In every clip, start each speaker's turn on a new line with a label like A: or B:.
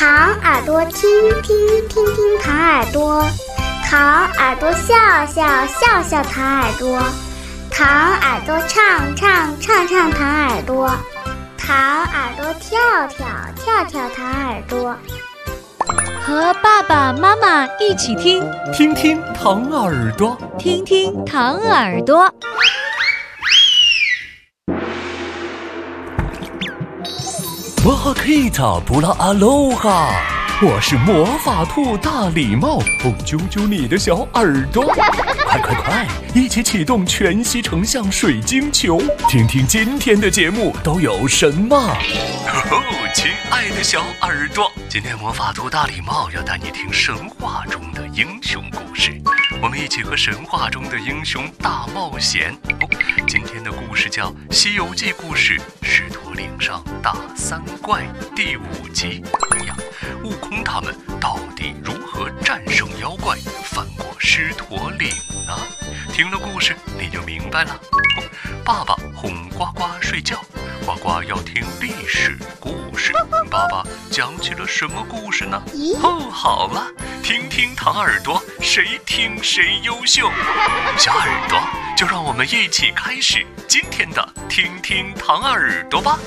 A: 糖耳朵听听听听糖耳朵，糖耳朵笑笑笑笑糖耳朵，糖耳朵唱唱唱唱糖耳朵，糖耳朵跳跳跳跳糖耳朵。
B: 和爸爸妈妈一起听，
C: 听听糖耳朵，
B: 听听糖耳朵。
C: 摩哈克塔布拉阿罗哈，我是魔法兔大礼帽，揪揪你的小耳朵，快，一起启动全息成像水晶球，听听今天的节目都有什么。亲爱的小耳朵，今天魔法兔大礼帽要带你听神话中的英雄故事，我们一起和神话中的英雄大冒险。今天的故事叫《西游记》故事狮驼岭上打三怪第5集。悟空他们到底如何战胜妖怪，翻过狮驼岭呢？听了故事你就明白了。爸爸哄呱呱睡觉，呱呱要听历史故事。爸爸讲起了什么故事呢？好了，听听糖耳朵，谁听谁优秀。小耳朵，就让我们一起开始今天的听听糖耳朵吧。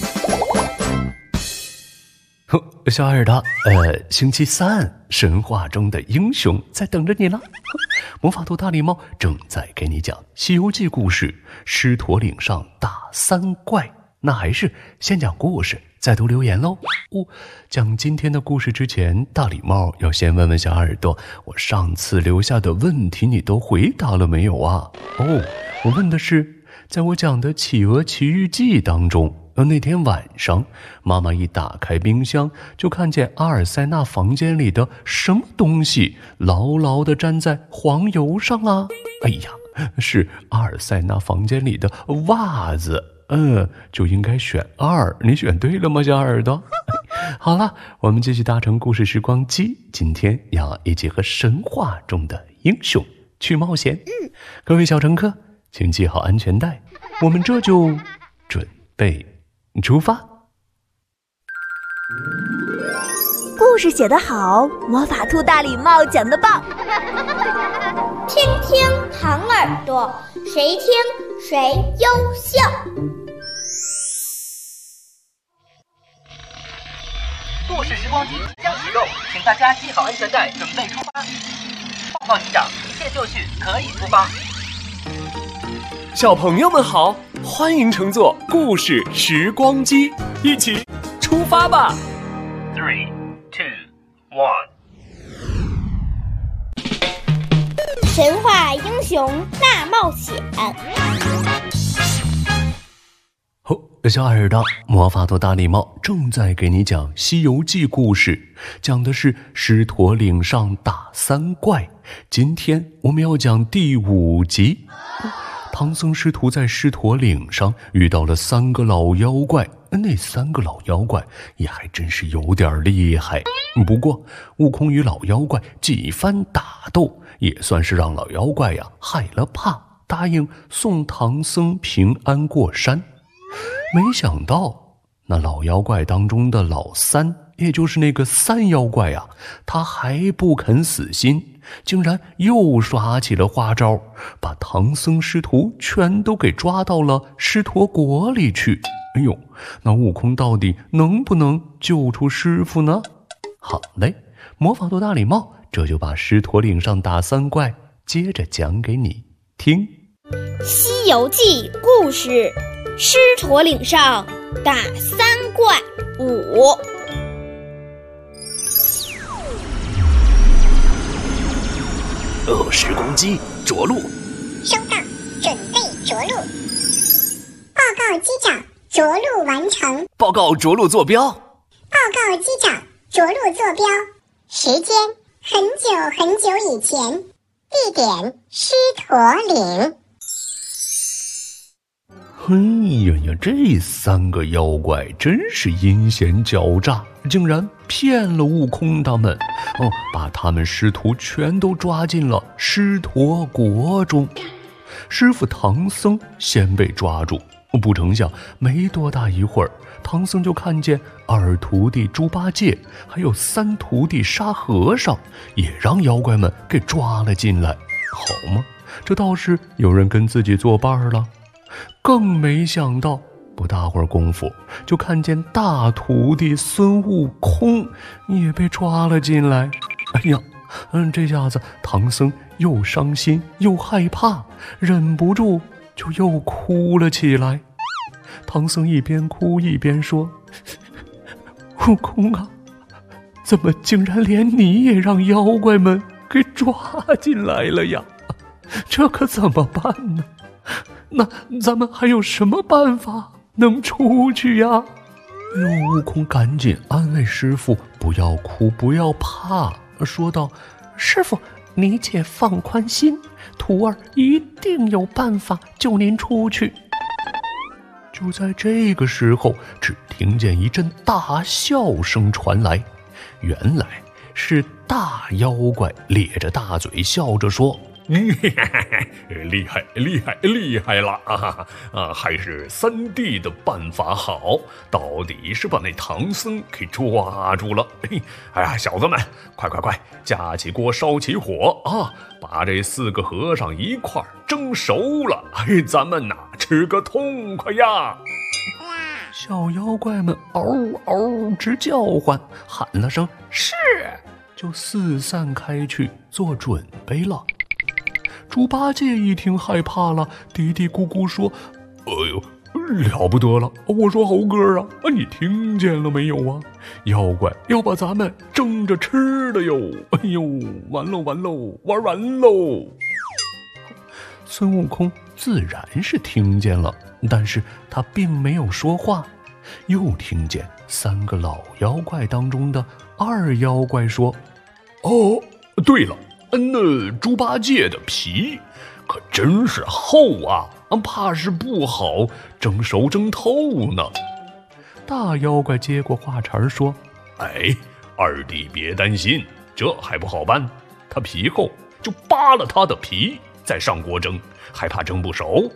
C: 小耳朵，星期三，神话中的英雄在等着你了。魔法兔大礼帽正在给你讲《西游记》故事，狮驼岭上打三怪。那还是先讲故事，再读留言喽。讲今天的故事之前，大礼帽要先问问小耳朵，我上次留下的问题你都回答了没有啊？我问的是，在我讲的《企鹅奇遇记》当中，那天晚上，妈妈一打开冰箱，就看见阿尔塞纳房间里的什么东西牢牢地粘在黄油上啊！是阿尔塞纳房间里的袜子。就应该选2，你选对了吗，小耳朵？好了，我们继续搭乘故事时光机，今天要一起和神话中的英雄去冒险。各位小乘客，请系好安全带，我们这就准备出发。
B: 故事写得好，魔法兔大礼帽讲得棒。
A: 听听糖耳朵，谁听谁优秀。
D: 故事时光机即将启动，请大家系好安全带，准备出发。报告机长，一切就绪，可以出发。
C: 小朋友们好，欢迎乘坐故事时光机，一起出发吧。
D: 3、2、1。
A: 神话英雄大冒险。
C: 小耳朵，魔法兔大礼帽正在给你讲《西游记》故事，讲的是狮驼岭上打三怪。今天我们要讲第5集。唐僧师徒在狮驼岭上遇到了3个老妖怪，那3个老妖怪也还真是有点厉害。不过悟空与老妖怪几番打斗，也算是让老妖怪害了怕，答应送唐僧平安过山。没想到那老妖怪当中的老三，也就是那个3妖怪他还不肯死心，竟然又耍起了花招，把唐僧师徒全都给抓到了狮驼国里去。那悟空到底能不能救出师傅呢？好嘞，魔法兔大礼帽这就把狮驼岭上打三怪接着讲给你听。
A: 西游记故事，狮驼岭上打三怪5。
C: 时光机着陆。
E: 收到，准备着陆。报告机长，着陆完成。
C: 报告着陆坐标。
E: 报告机长，着陆坐标。时间很久很久以前，地点狮驼岭。
C: 这3个妖怪真是阴险狡诈，竟然骗了悟空他们，把他们师徒全都抓进了狮驼国中。师傅唐僧先被抓住， 不成想，没多大一会儿，唐僧就看见二徒弟猪八戒还有三徒弟沙和尚也让妖怪们给抓了进来。好嘛，这倒是有人跟自己作伴了。更没想到，不大会儿功夫，就看见大徒弟孙悟空也被抓了进来。哎呀，这下子唐僧又伤心又害怕，忍不住就又哭了起来。唐僧一边哭一边说：“悟空啊，怎么竟然连你也让妖怪们给抓进来了呀？这可怎么办呢？那咱们还有什么办法能出去呀？”悟空赶紧安慰师父：“不要哭，不要怕。”说道：“师父，你且放宽心，徒儿一定有办法救您出去。”就在这个时候，只听见一阵大笑声传来，原来是大妖怪咧着大嘴笑着说：“厉害厉害厉害了啊！还是三弟的办法好，到底是把那唐僧给抓住了。哎呀，小子们，快，架起锅，烧起火啊！把这4个和尚一块蒸熟了，咱们吃个痛快呀！”小妖怪们嗷嗷直叫唤，喊了声“是”，就四散开去做准备了。猪八戒一听害怕了，嘀嘀咕咕说：“哎呦，了不得了！我说猴哥啊，你听见了没有啊？妖怪要把咱们蒸着吃了哟！哎呦，完喽，玩完喽！”孙悟空自然是听见了，但是他并没有说话。又听见3个老妖怪当中的二妖怪说：“哦，对了，那猪八戒的皮可真是厚啊，怕是不好蒸熟蒸透呢。”大妖怪接过话茬说：“哎，二弟别担心，这还不好办。他皮厚，就扒了他的皮再上锅蒸，还怕蒸不熟？”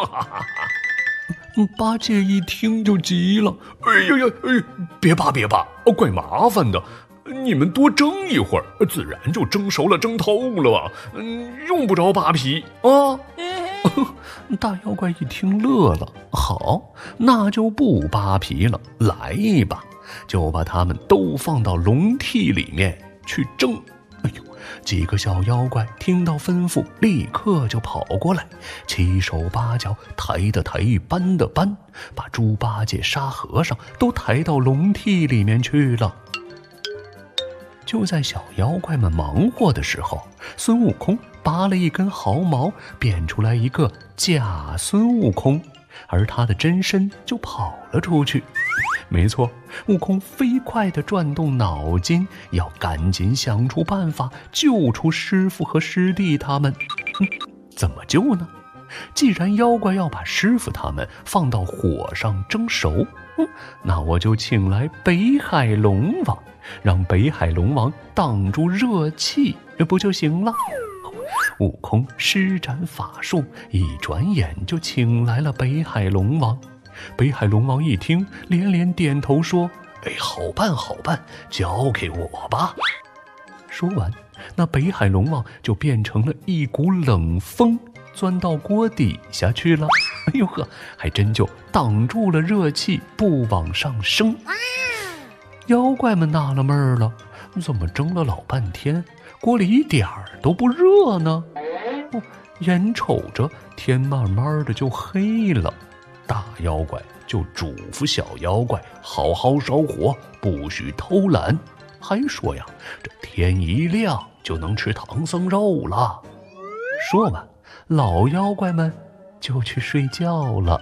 C: 八戒一听就急了：“哎呀，别扒，怪麻烦的。你们多蒸一会儿，自然就蒸熟了蒸透了吧，用不着扒皮啊。”大妖怪一听乐了：“好，那就不扒皮了，来吧，就把他们都放到笼屉里面去蒸。”哎呦，几个小妖怪听到吩咐，立刻就跑过来，七手八脚，抬的抬，搬的搬，把猪八戒、沙和尚都抬到笼屉里面去了。就在小妖怪们忙活的时候，孙悟空拔了一根毫毛，变出来一个假孙悟空，而他的真身就跑了出去。没错，悟空飞快地转动脑筋，要赶紧想出办法救出师父和师弟他们。怎么救呢？既然妖怪要把师父他们放到火上蒸熟，那我就请来北海龙王，让北海龙王挡住热气，不就行了？悟空施展法术，一转眼就请来了北海龙王。北海龙王一听，连连点头说：“好办，交给我吧。”说完，那北海龙王就变成了一股冷风，钻到锅底下去了。哎呦呵，还真就挡住了热气，不往上升。妖怪们纳了闷了，怎么蒸了老半天，锅里一点儿都不热呢？眼瞅着天慢慢的就黑了，大妖怪就嘱咐小妖怪好好烧火，不许偷懒，还说呀，这天一亮就能吃唐僧肉了。说完，老妖怪们就去睡觉了。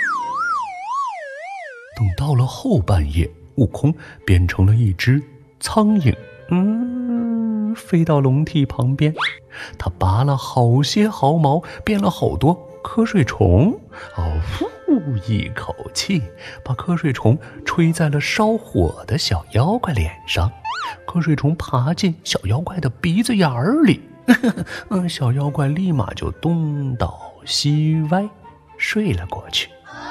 C: 等到了后半夜，悟空变成了一只苍蝇，飞到笼屉旁边，他拔了好些毫毛，变了好多瞌睡虫，呼一口气，把瞌睡虫吹在了烧火的小妖怪脸上，瞌睡虫爬进小妖怪的鼻子眼儿里，小妖怪立马就东倒西歪睡了过去。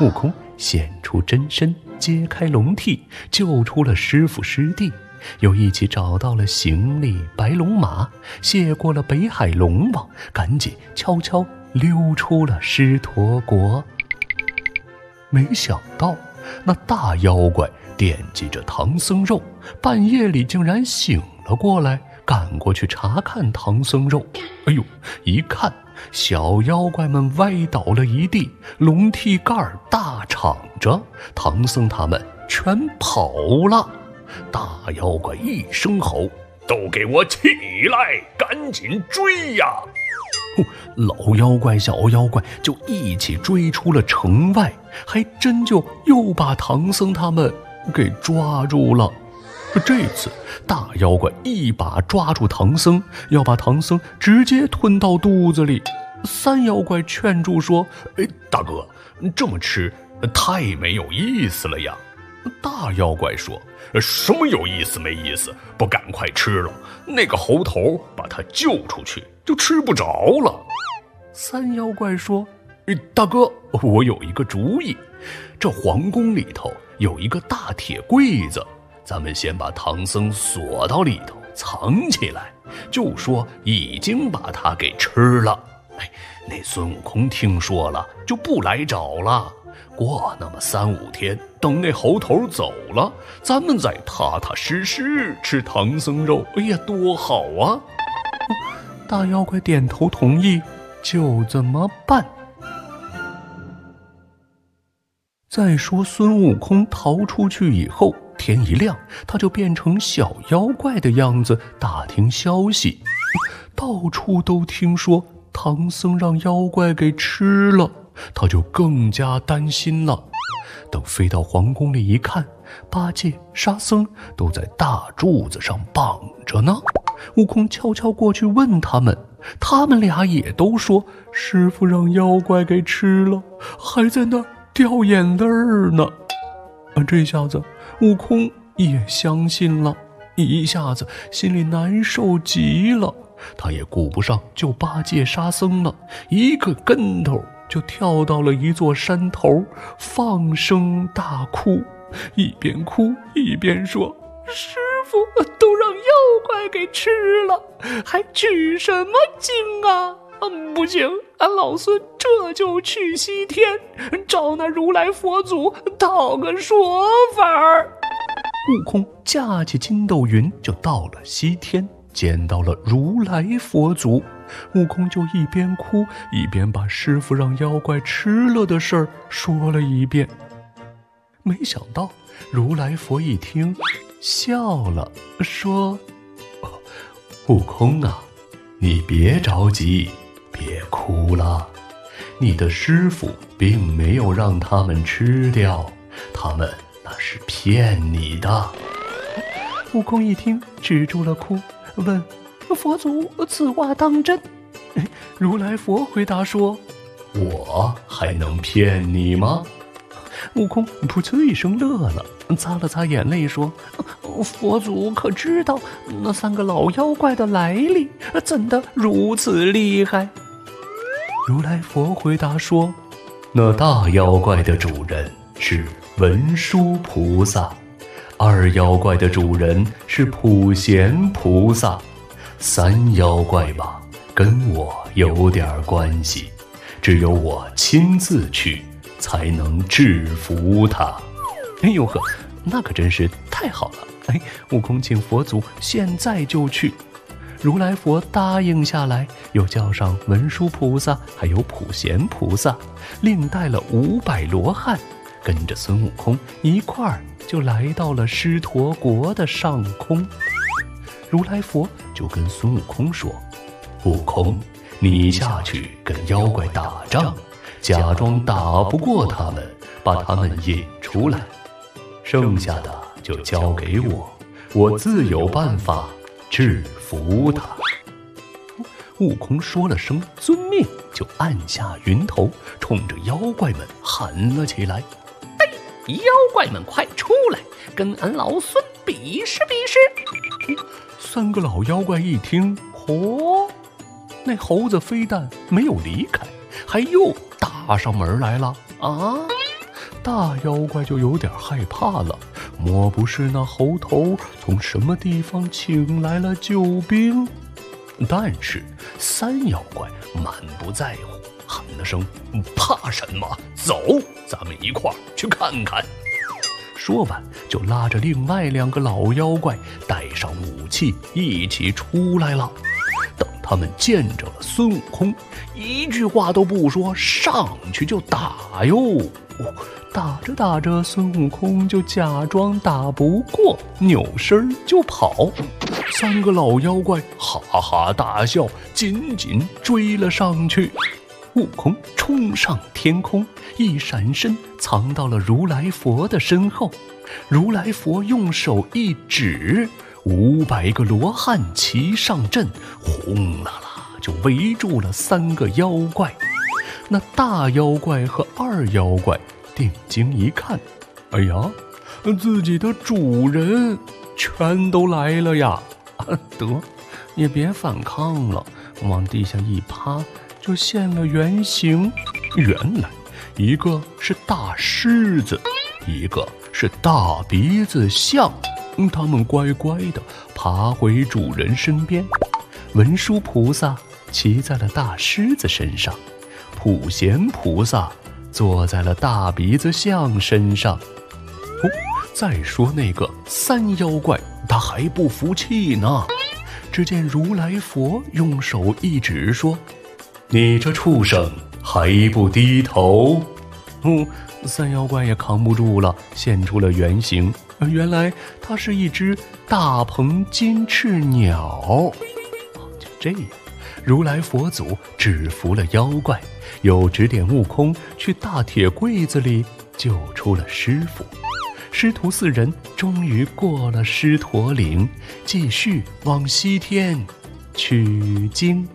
C: 悟空现出真身，揭开笼屉，救出了师傅师弟，又一起找到了行李、白龙马，谢过了北海龙王，赶紧悄悄溜出了狮驼国。没想到那大妖怪惦记着唐僧肉，半夜里竟然醒了过来，赶过去查看唐僧肉。哎呦，一看小妖怪们歪倒了一地，笼屉盖大敞着，唐僧他们全跑了。大妖怪一声吼：“都给我起来，赶紧追呀！”老妖怪小妖怪就一起追出了城外，还真就又把唐僧他们给抓住了。这次大妖怪一把抓住唐僧，要把唐僧直接吞到肚子里。三妖怪劝住说：“大哥，这么吃太没有意思了呀。”大妖怪说：“什么有意思没意思？不赶快吃了，那个猴头把他救出去就吃不着了。”三妖怪说：“大哥，我有一个主意，这皇宫里头有一个大铁柜子，咱们先把唐僧锁到里头藏起来，就说已经把他给吃了。那孙悟空听说了就不来找了。过那么3-5天，等那猴头走了，咱们再踏踏实实吃唐僧肉，哎呀，多好啊！”大妖怪点头同意，就这么办。再说孙悟空逃出去以后，天一亮，他就变成小妖怪的样子，打听消息。到处都听说唐僧让妖怪给吃了，他就更加担心了。等飞到皇宫里一看，八戒、沙僧都在大柱子上绑着呢。悟空悄悄过去问他们，他们俩也都说师傅让妖怪给吃了，还在那儿掉眼泪呢。这下子悟空也相信了，一下子心里难受极了。他也顾不上救八戒、沙僧了，一个跟头就跳到了一座山头，放声大哭，一边哭一边说：“师傅都让妖怪给吃了，还取什么经啊？不行，俺老孙这就去西天，找那如来佛祖讨个说法儿。”悟空驾起筋斗云就到了西天，见到了如来佛祖。悟空就一边哭一边把师傅让妖怪吃了的事儿说了一遍。没想到如来佛一听笑了，说：“悟空啊，你别着急，别哭了，你的师傅并没有让他们吃掉，他们那是骗你的。”悟空一听止住了哭，问：“佛祖，此话当真？”如来佛回答说：“我还能骗你吗？”悟空噗嗤一声乐了，擦了擦眼泪说：“佛祖可知道那3个老妖怪的来历？怎的如此厉害？”如来佛回答说：“那大妖怪的主人是文殊菩萨，2妖怪的主人是普贤菩萨，3妖怪吧，跟我有点关系，只有我亲自去才能制服他。”哎呦呵，那可真是太好了！悟空请佛祖现在就去。如来佛答应下来，又叫上文殊菩萨还有普贤菩萨，另带了500罗汉，跟着孙悟空一块儿就来到了狮驼国的上空。如来佛就跟孙悟空说：“悟空，你下去跟妖怪打仗，假装打不过他们，把他们引出来，剩下的就交给我，我自有办法制服他。”悟空说了声遵命，就按下云头，冲着妖怪们喊了起来：“妖怪们快出来，跟俺老孙比试比试！”3个老妖怪一听，那猴子非但没有离开，还又打上门来了啊！ 大妖怪就有点害怕了，莫不是那猴头从什么地方请来了救兵？但是三妖怪满不在乎，喊了声怕什么，走，咱们一块儿去看看。说完就拉着另外2个老妖怪带上武器一起出来了。等他们见着了孙悟空，一句话都不说，上去就打哟。打着打着，孙悟空就假装打不过，扭身就跑。3个老妖怪哈哈大笑，紧紧追了上去。悟空冲上天空，一闪身藏到了如来佛的身后。如来佛用手一指，500个罗汉齐上阵，轰啦啦就围住了3个妖怪。那大妖怪和2妖怪定睛一看，哎呀，自己的主人全都来了呀！得，也别反抗了，往地下一趴就现了原形。原来一个是大狮子，一个是大鼻子象，他们乖乖地爬回主人身边。文殊菩萨骑在了大狮子身上，普贤菩萨坐在了大鼻子象身上。再说那个3妖怪，他还不服气呢。只见如来佛用手一指说：“你这畜生还不低头！”3妖怪也扛不住了，现出了原形。原来它是一只大鹏金翅鸟。就这样，如来佛祖制服了妖怪，又指点悟空去大铁柜子里救出了师傅。师徒4人终于过了狮驼岭，继续往西天取经。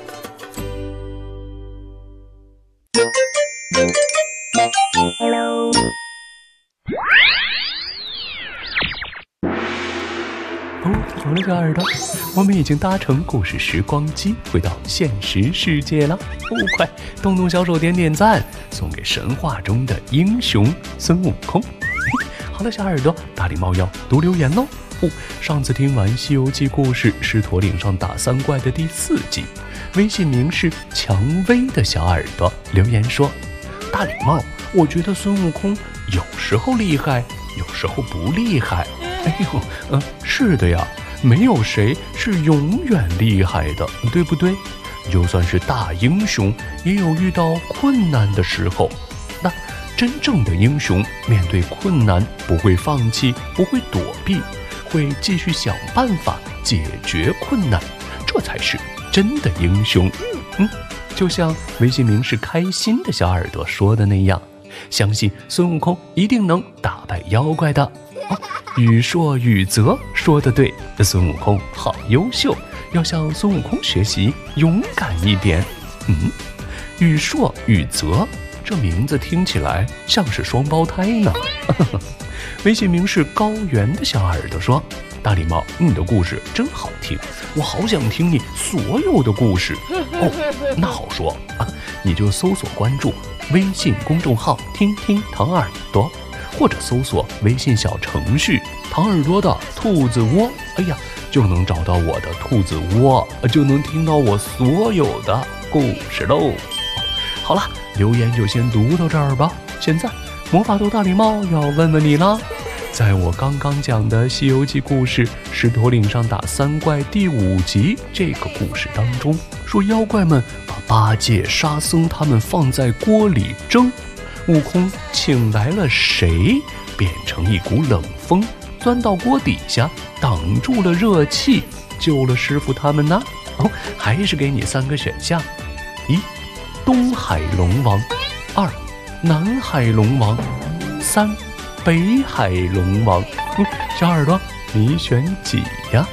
C: 好了，小耳朵，我们已经搭乘故事时光机回到现实世界了。快动动小手，点点赞，送给神话中的英雄孙悟空。好了，小耳朵，大礼貌要读留言喽。上次听完《西游记》故事狮驼岭上打3怪的第4集，微信名是蔷薇的小耳朵留言说：大礼貌，我觉得孙悟空有时候厉害，有时候不厉害。是的呀，没有谁是永远厉害的，对不对？就算是大英雄，也有遇到困难的时候。那真正的英雄面对困难不会放弃，不会躲避，会继续想办法解决困难，这才是真的英雄。就像微信名是开心的小耳朵说的那样，相信孙悟空一定能打败妖怪的。宇硕宇泽说的对，孙悟空好优秀，要向孙悟空学习，勇敢一点。宇硕宇泽这名字听起来像是双胞胎呢。微信名是高原的小耳朵说：大礼貌，你的故事真好听，我好想听你所有的故事。那好说你就搜索关注微信公众号听听糖耳朵，或者搜索微信小程序糖耳朵的兔子窝，就能找到我的兔子窝，就能听到我所有的故事喽。好了，留言就先读到这儿吧。现在魔法兔大礼帽要问问你啦，在我刚刚讲的《西游记》故事狮驼岭上打3怪第5集这个故事当中，说妖怪们把8戒沙僧他们放在锅里蒸，悟空请来了谁变成一股冷风，钻到锅底下挡住了热气，救了师傅他们呢？还是给你3个选项： 1. 东海龙王， 2. 南海龙王， 3. 北海龙王。小耳朵，你选几呀？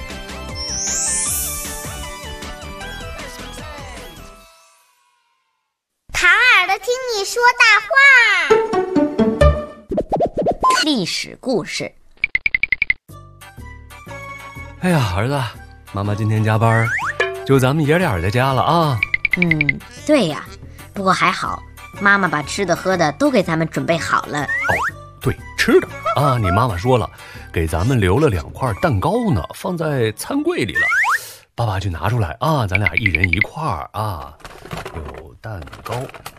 A: 唐耳朵听你说大话。
F: 历史故事。
C: 哎呀，儿子，妈妈今天加班，就咱们爷俩在家了啊。
F: 对呀，不过还好， 妈妈把吃的喝的都给咱们准备好了。
C: 对，吃的啊，你妈妈说了，给咱们留了2块蛋糕呢，放在餐柜里了。爸爸就拿出来啊，咱俩一人1块啊。有蛋糕，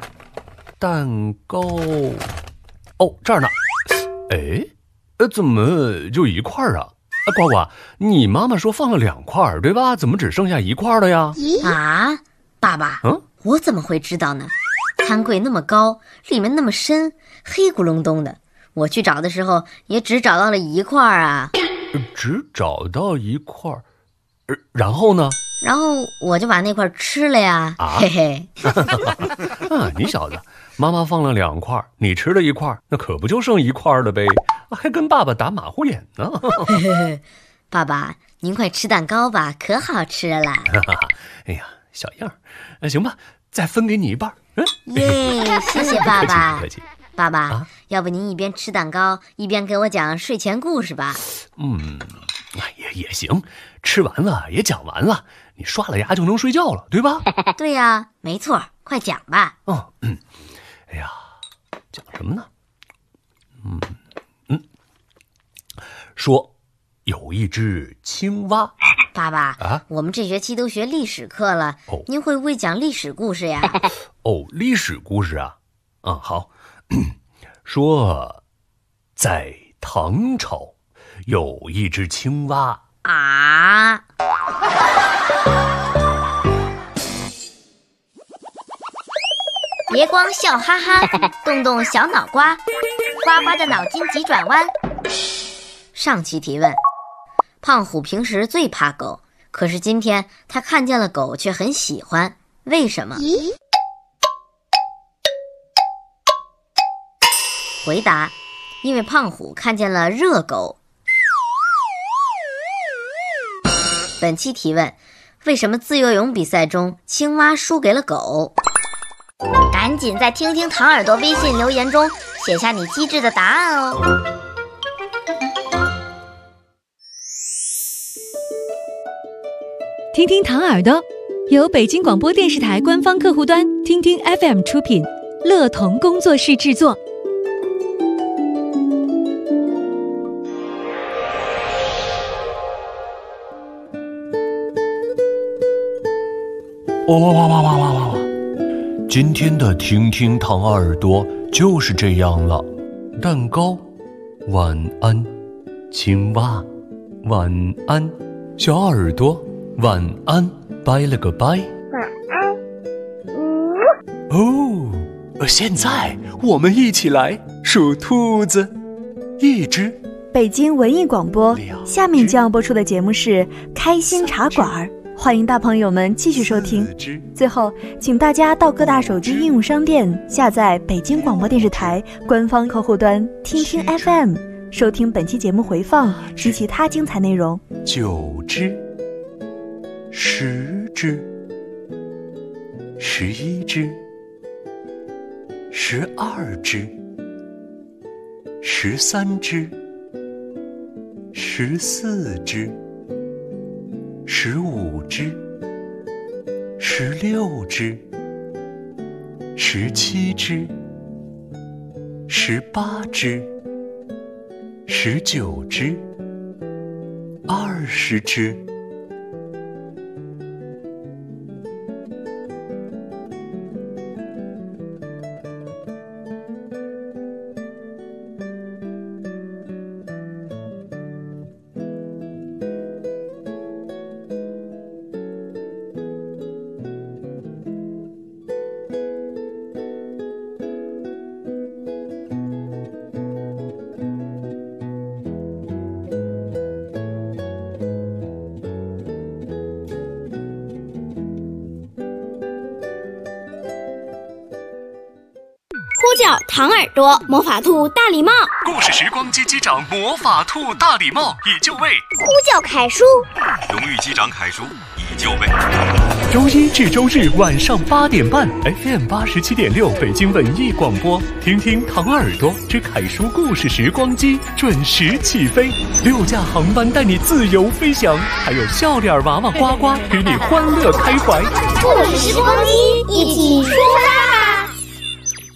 C: 这儿呢。怎么就1块啊？呱呱，你妈妈说放了2块，对吧？怎么只剩下1块了呀？
F: 啊，爸爸，我怎么会知道呢？餐柜那么高，里面那么深，黑咕隆咚的，我去找的时候也只找到了1块啊。
C: 只找到1块，然后呢？
F: 然后我就把那块吃了呀，嘿嘿。
C: 你小子，妈妈放了2块，你吃了1块，那可不就剩1块了呗？还跟爸爸打马虎眼呢。
F: 爸爸，您快吃蛋糕吧，可好吃了。
C: 哎呀，小样儿，行吧，再分给你1半。
F: 耶，谢谢爸爸。
C: 客气。
F: 爸爸，要不您一边吃蛋糕一边给我讲睡前故事吧？
C: 也行，吃完了也讲完了，你刷了牙就能睡觉了，对吧？
F: 对呀，没错，快讲吧。
C: 哎呀，讲什么呢？说有一只青蛙。
F: 爸爸，我们这学期都学历史课了，您会不会讲历史故事呀？
C: 历史故事啊，好。说在唐朝有一只青蛙
F: 啊。别光笑哈哈，动动小脑瓜，呱呱的脑筋急转弯。上期提问：胖虎平时最怕狗，可是今天他看见了狗却很喜欢，为什么？回答：因为胖虎看见了热狗。本期提问：为什么自由泳比赛中青蛙输给了狗？赶紧在听听糖耳朵微信留言中写下你机智的答案哦。
G: 听听糖耳朵由北京广播电视台官方客户端听听 FM 出品，乐童工作室制作。
C: 哇！今天的听听糖耳朵就是这样了。蛋糕，晚安；青蛙，晚安；小耳朵，晚安，拜了个拜。
A: 晚安。
C: 现在我们一起来数兔子。1只。
B: 北京文艺广播，下面将要播出的节目是《开心茶馆》。欢迎大朋友们继续收听。最后，请大家到各大手机应用商店下载北京广播电视台官方客户端听听 FM， 收听本期节目回放及其他精彩内容。
C: 9只，10只，11只，12只，13只，14只，15只，16只，17只，18只，19只，20只。
H: 呼叫糖耳朵魔法兔大礼帽，
C: 故事时光机机长魔法兔大礼帽已就位，
A: 呼叫凯叔，
I: 荣誉机长凯叔已就位。
C: 周一至周日晚上8点半 FM 87.6北京文艺广播，听听糖耳朵之凯叔故事时光机准时起飞，6架航班带你自由飞翔，还有笑脸娃娃呱呱与你欢乐开怀。
A: 故事时光机一起出发吧！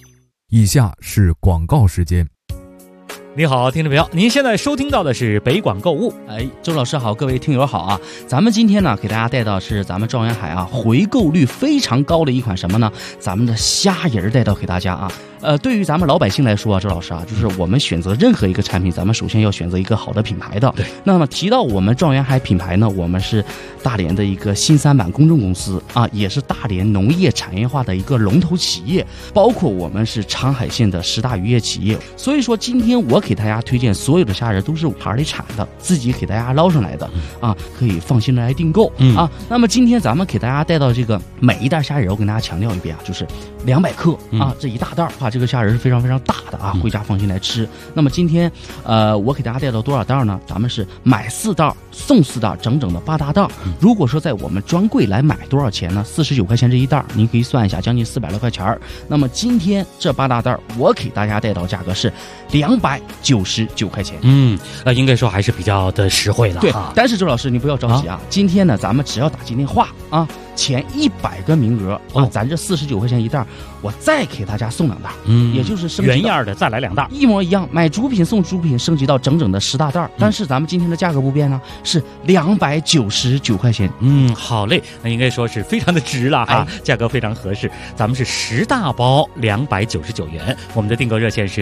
J: 以下是广告时间。
K: 你好，听众朋友，您现在收听到的是北广购物。
L: 周老师好，各位听友好啊！咱们今天呢，给大家带到是咱们状元海啊，回购率非常高的一款什么呢？咱们的虾仁带到给大家啊。对于咱们老百姓来说啊，周老师啊，就是我们选择任何一个产品，咱们首先要选择一个好的品牌的。
K: 对。
L: 那么提到我们状元海品牌呢，我们是大连的一个新三板公众公司啊，也是大连农业产业化的一个龙头企业，包括我们是长海县的10大渔业企业。所以说，今天我给大家推荐所有的虾仁都是海里产的，自己给大家捞上来的啊，可以放心的来订购啊。那么今天咱们给大家带到这个每一袋虾仁，我跟大家强调一遍啊，就是200克啊，这一大袋啊。这个虾仁是非常非常大的啊，回家放心来吃。那么今天，我给大家带到多少袋呢？咱们是买4袋送4袋，整整的8大袋。如果说在我们专柜来买多少钱呢？49块钱这一袋，您可以算一下，将近400多块钱。那么今天这8大袋，我给大家带到价格是299块钱。
K: 应该说还是比较的实惠的。
L: 对，但是周老师你不要着急啊，今天呢，咱们只要打进电话啊，前100个名额啊，咱这49块钱一袋，我再给大家送2袋，也就是升级
K: 原样的再来2袋，
L: 一模一样，买主品送主品，升级到整整的10大袋。但是咱们今天的价格不变呢，是299块钱。
K: 好嘞，那应该说是非常的值了哈，价格非常合适。咱们是10大包299元，我们的订购热线是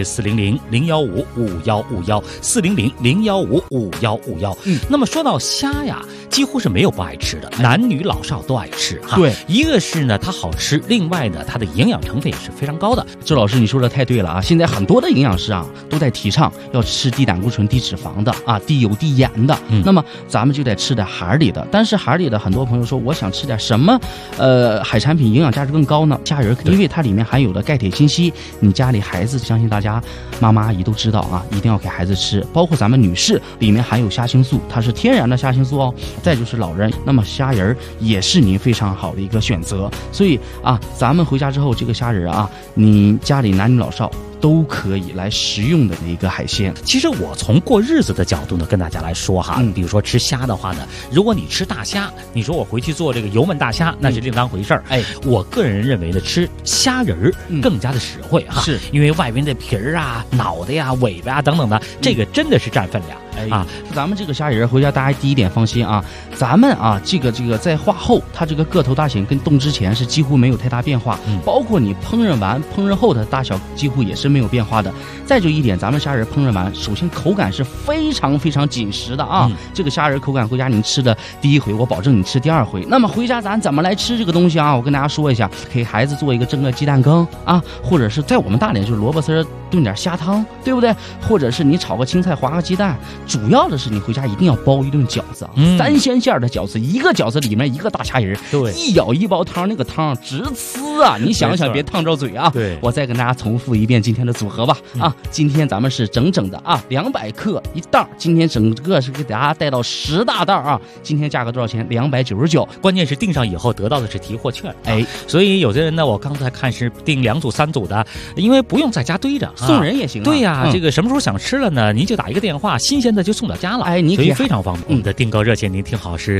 K: 400-015-5151，400-015-5151。那么说到虾呀，几乎是没有不爱吃的，男女老少都爱吃哈。
L: 对，
K: 一个是呢它好吃，另外呢它的营养成分也是非常高的。
L: 周老师你说的太对了啊！现在很多的营养师啊都在提倡要吃低胆固醇、低脂肪的啊，低油、低盐的。那么咱们就得吃点海里的。但是海里的很多朋友说，我想吃点什么海产品营养价值更高呢？虾仁，因为它里面含有的钙、铁、锌、硒，你家里孩子相信大家妈妈阿姨都知道啊，一定要给孩子吃。包括咱们女士，里面含有虾青素，它是天然的虾青素哦。再就是老人，那么虾仁也是您非常好的一个选择。所以啊，咱们回家之后这个虾仁啊，你家里男女老少都可以来食用的一个海鲜。
K: 其实我从过日子的角度呢，跟大家来说哈，比如说吃虾的话呢，如果你吃大虾，你说我回去做这个油焖大虾，那是另当回事儿。我个人认为呢，吃虾仁更加的实惠哈，是因为外边的皮儿啊、脑袋呀、尾巴啊等等的，这个真的是占分量。
L: 咱们这个虾仁回家大家第一点放心啊，咱们啊这个在化后，它这个个头大小跟冻之前是几乎没有太大变化，包括你烹饪完烹饪后的大小几乎也是没有变化的。再就一点，咱们虾仁烹饪完，首先口感是非常非常紧实的啊，这个虾仁口感回家您吃的第1回，我保证你吃第2回。那么回家咱怎么来吃这个东西啊？我跟大家说一下，给孩子做一个蒸个鸡蛋羹啊，或者是在我们大连就是萝卜丝炖点虾汤，对不对？或者是你炒个青菜划个鸡蛋。主要的是你回家一定要包一顿饺子啊，3鲜馅的饺子，一个饺子里面一个大虾仁，
K: 对，
L: 一舀一包汤，那个汤直呲啊！你想想别烫着嘴啊！
K: 对，
L: 我再跟大家重复一遍今天的组合吧啊！今天咱们是整整的啊200克一袋，今天整个是给大家带到10大袋啊！今天价格多少钱？299。
K: 关键是订上以后得到的是提货券，所以有的人呢，我刚才看是订2组3组的，因为不用在家堆着，
L: 送人也行。
K: 对呀，这个什么时候想吃了呢？您就打一个电话，新鲜的就送到家了，所以非常方便。我们的订购热线您听好是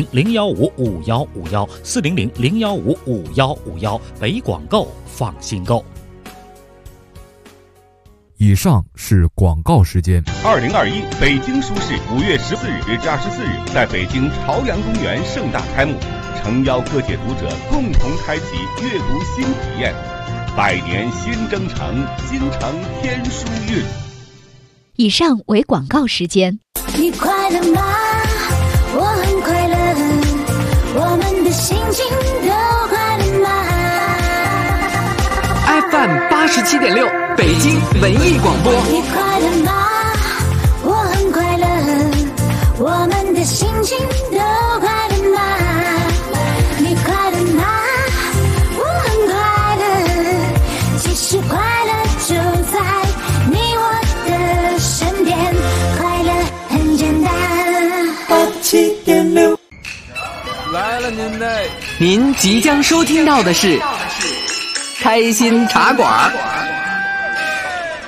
K: 400-015-5151，400-015-5151，北广购放心购。
J: 以上是广告时间。
M: 2021北京书市5月14日至24日在北京朝阳公园盛大开幕，诚邀各界读者共同开启阅读新体验。百年新征程，京城天书韵。
G: 以上为广告时间。
N: 你快乐吗？我很快乐，我们的心情都快乐吗？
O: FM 87.6北京文艺广播。
N: 你快乐吗？我很快乐，我们的心情都快乐吗？你快乐吗？我很快乐，其实快乐就在你我的身边，快乐很简单。87.6
O: 来了您即将收听到的是开心茶馆。